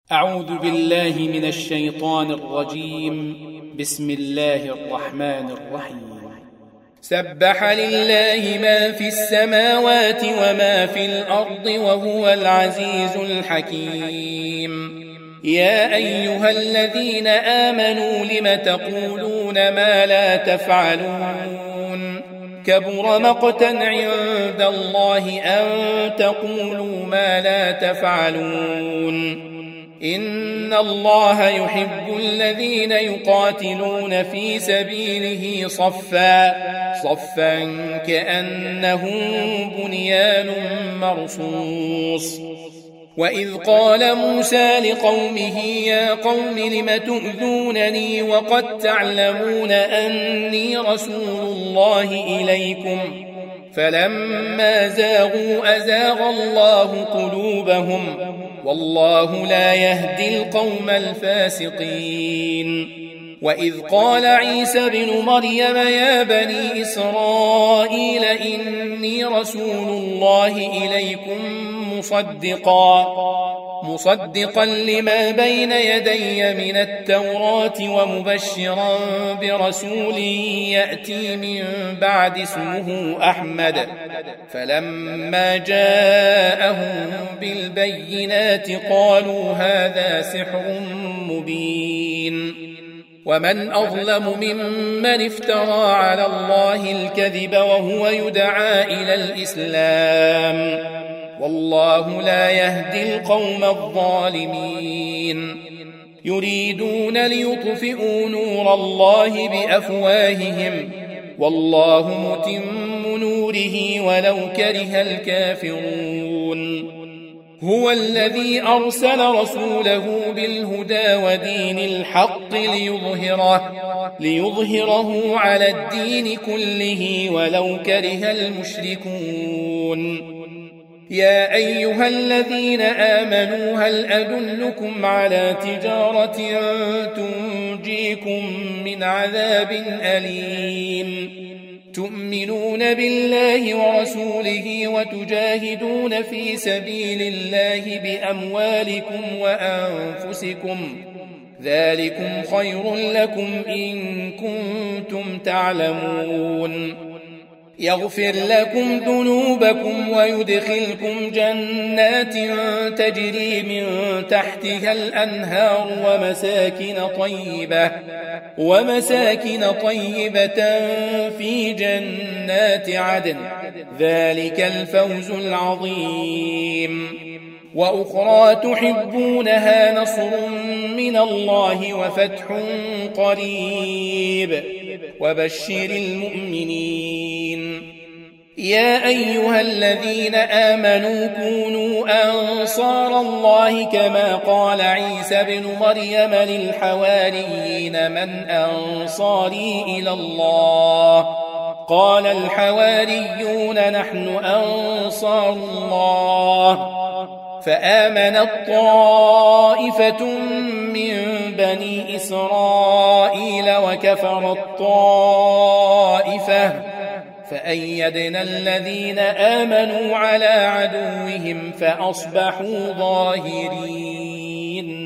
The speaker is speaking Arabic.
أعوذ بالله من الشيطان الرجيم. بسم الله الرحمن الرحيم. سبح لله ما في السماوات وما في الأرض وهو العزيز الحكيم. يا أيها الذين آمنوا لم تقولون ما لا تفعلون كبر مقتا عند الله أن تقولوا ما لا تفعلون. إن الله يحب الذين يقاتلون في سبيله صفا كأنهم بنيان مرصوص. وإذ قال موسى لقومه يا قوم لم تؤذونني وقد تعلمون أني رسول الله إليكم فلما زاغوا أزاغ الله قلوبهم والله لا يهدي القوم الفاسقين. وإذ قال عيسى بن مريم يا بني إسرائيل إني رسول الله إليكم مصدقا لما بين يدي من التوراة ومبشرا برسول يأتي من بعد اسمه أحمد. فلما جاءهم بالبينات قالوا هذا سحر مبين. ومن أظلم ممن افترى على الله الكذب وهو يدعى إلى الإسلام والله لا يهدي القوم الظالمين. يريدون ليطفئوا نور الله بأفواههم والله متم نوره ولو كره الكافرون. هو الذي أرسل رسوله بالهدى ودين الحق ليظهره على الدين كله ولو كره المشركون. يا أيها الذين آمنوا هل أدلكم على تجارة تنجيكم من عذاب أليم تؤمنون بالله ورسوله وتجاهدون في سبيل الله بأموالكم وأنفسكم ذلكم خير لكم إن كنتم تعلمون. يغفر لكم ذنوبكم ويدخلكم جنات تجري من تحتها الأنهار ومساكن طيبة في جنات عدن ذلك الفوز العظيم. وأخرى تحبونها نصر من الله وفتح قريب وبشر المؤمنين. يا أيها الذين آمنوا كونوا أنصار الله كما قال عيسى بن مريم للحواريين من أنصاري إلى الله قال الحواريون نحن أنصار الله. فآمنت طائفة من بني إسرائيل وكفرت طائفة فأيدنا الذين آمنوا على عدوهم فأصبحوا ظاهرين.